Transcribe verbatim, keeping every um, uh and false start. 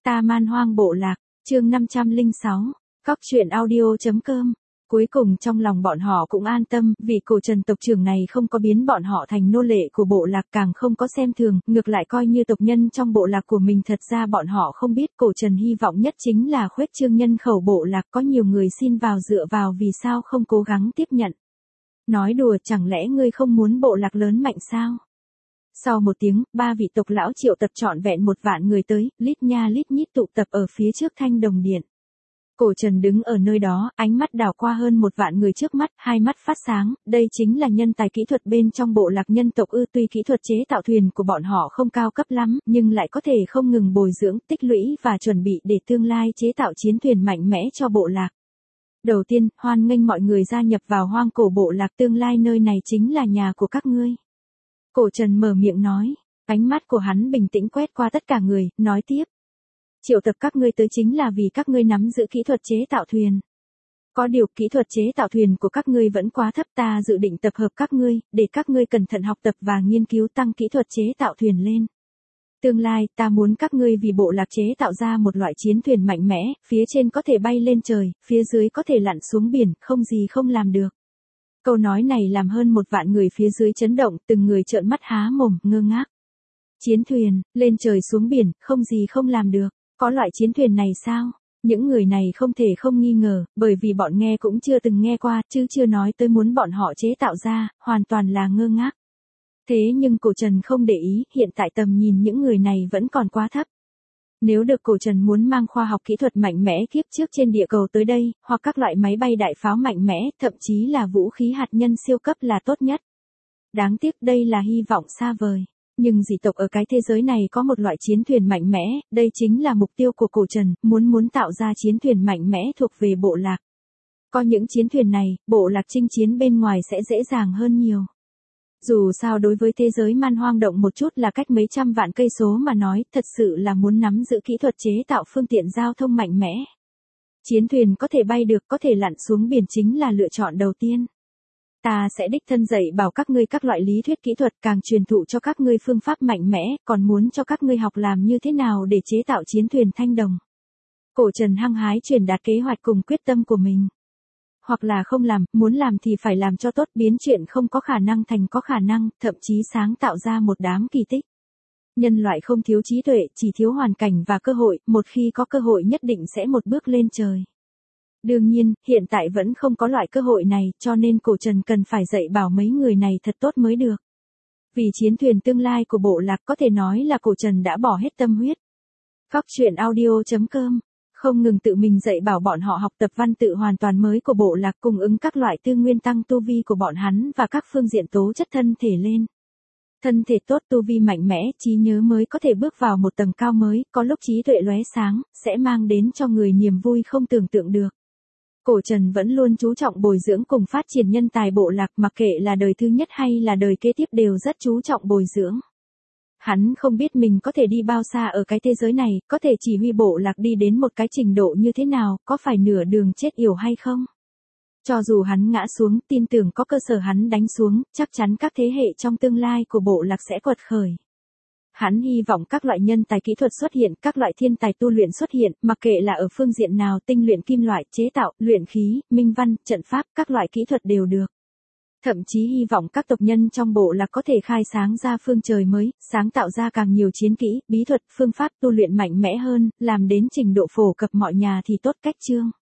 Ta Man Hoang Bộ Lạc, chương năm trăm lẻ sáu, Cóc truyện audio.com. Cuối cùng trong lòng bọn họ cũng an tâm, vì cổ Trần tộc trưởng này không có biến bọn họ thành nô lệ của bộ lạc, càng không có xem thường, ngược lại coi như tộc nhân trong bộ lạc của mình. Thật ra bọn họ không biết cổ Trần hy vọng nhất chính là khuếch trương nhân khẩu bộ lạc, có nhiều người xin vào dựa vào, vì sao không cố gắng tiếp nhận. Nói đùa, chẳng lẽ ngươi không muốn bộ lạc lớn mạnh sao? Sau một tiếng, ba vị tộc lão triệu tập trọn vẹn một vạn người tới, lít nha lít nhít tụ tập ở phía trước Thanh Đồng Điện. Cổ Trần đứng ở nơi đó, ánh mắt đảo qua hơn một vạn người trước mắt, hai mắt phát sáng, đây chính là nhân tài kỹ thuật bên trong bộ lạc nhân tộc ư? Tuy kỹ thuật chế tạo thuyền của bọn họ không cao cấp lắm, nhưng lại có thể không ngừng bồi dưỡng, tích lũy và chuẩn bị để tương lai chế tạo chiến thuyền mạnh mẽ cho bộ lạc. Đầu tiên, hoan nghênh mọi người gia nhập vào hoang cổ bộ lạc, tương lai nơi này chính là nhà của các ngươi. Cổ Trần mở miệng nói, ánh mắt của hắn bình tĩnh quét qua tất cả người, nói tiếp. Triệu tập các ngươi tới chính là vì các ngươi nắm giữ kỹ thuật chế tạo thuyền. Có điều kỹ thuật chế tạo thuyền của các ngươi vẫn quá thấp, ta dự định tập hợp các ngươi, để các ngươi cẩn thận học tập và nghiên cứu tăng kỹ thuật chế tạo thuyền lên. Tương lai, ta muốn các ngươi vì bộ lạc chế tạo ra một loại chiến thuyền mạnh mẽ, phía trên có thể bay lên trời, phía dưới có thể lặn xuống biển, không gì không làm được. Câu nói này làm hơn một vạn người phía dưới chấn động, từng người trợn mắt há mồm, ngơ ngác. Chiến thuyền, lên trời xuống biển, không gì không làm được. Có loại chiến thuyền này sao? Những người này không thể không nghi ngờ, bởi vì bọn nghe cũng chưa từng nghe qua, chứ chưa nói tới muốn bọn họ chế tạo ra, hoàn toàn là ngơ ngác. Thế nhưng cổ Trần không để ý, hiện tại tầm nhìn những người này vẫn còn quá thấp. Nếu được cổ Trần muốn mang khoa học kỹ thuật mạnh mẽ kiếp trước trên địa cầu tới đây, hoặc các loại máy bay đại pháo mạnh mẽ, thậm chí là vũ khí hạt nhân siêu cấp là tốt nhất. Đáng tiếc đây là hy vọng xa vời. Nhưng dị tộc ở cái thế giới này có một loại chiến thuyền mạnh mẽ, đây chính là mục tiêu của cổ Trần, muốn muốn tạo ra chiến thuyền mạnh mẽ thuộc về bộ lạc. Có những chiến thuyền này, bộ lạc chinh chiến bên ngoài sẽ dễ dàng hơn nhiều. Dù sao đối với thế giới man hoang động một chút là cách mấy trăm vạn cây số mà nói, thật sự là muốn nắm giữ kỹ thuật chế tạo phương tiện giao thông mạnh mẽ. Chiến thuyền có thể bay được, có thể lặn xuống biển chính là lựa chọn đầu tiên. Ta sẽ đích thân dạy bảo các ngươi các loại lý thuyết kỹ thuật, càng truyền thụ cho các ngươi phương pháp mạnh mẽ, còn muốn cho các ngươi học làm như thế nào để chế tạo chiến thuyền thanh đồng. Cổ Trần hăng hái truyền đạt kế hoạch cùng quyết tâm của mình. Hoặc là không làm, muốn làm thì phải làm cho tốt, biến chuyện không có khả năng thành có khả năng, thậm chí sáng tạo ra một đám kỳ tích. Nhân loại không thiếu trí tuệ, chỉ thiếu hoàn cảnh và cơ hội, một khi có cơ hội nhất định sẽ một bước lên trời. Đương nhiên, hiện tại vẫn không có loại cơ hội này, cho nên cổ Trần cần phải dạy bảo mấy người này thật tốt mới được. Vì chiến thuyền tương lai của bộ lạc, có thể nói là cổ Trần đã bỏ hết tâm huyết. Cóc truyện audio.com không ngừng tự mình dạy bảo bọn họ học tập văn tự hoàn toàn mới của bộ lạc, cung ứng các loại tư nguyên tăng tu vi của bọn hắn và các phương diện tố chất thân thể lên. Thân thể tốt, tu vi mạnh mẽ, trí nhớ mới có thể bước vào một tầng cao mới, có lúc trí tuệ lóe sáng, sẽ mang đến cho người niềm vui không tưởng tượng được. Cổ Trần vẫn luôn chú trọng bồi dưỡng cùng phát triển nhân tài bộ lạc, mặc kệ là đời thứ nhất hay là đời kế tiếp đều rất chú trọng bồi dưỡng. Hắn không biết mình có thể đi bao xa ở cái thế giới này, có thể chỉ huy bộ lạc đi đến một cái trình độ như thế nào, có phải nửa đường chết yểu hay không? Cho dù hắn ngã xuống, tin tưởng có cơ sở hắn đánh xuống, chắc chắn các thế hệ trong tương lai của bộ lạc sẽ quật khởi. Hắn hy vọng các loại nhân tài kỹ thuật xuất hiện, các loại thiên tài tu luyện xuất hiện, mặc kệ là ở phương diện nào, tinh luyện kim loại, chế tạo, luyện khí, minh văn, trận pháp, các loại kỹ thuật đều được. Thậm chí hy vọng các tộc nhân trong bộ lạc có thể khai sáng ra phương trời mới, sáng tạo ra càng nhiều chiến kỹ, bí thuật, phương pháp tu luyện mạnh mẽ hơn, làm đến trình độ phổ cập mọi nhà thì tốt cách chương.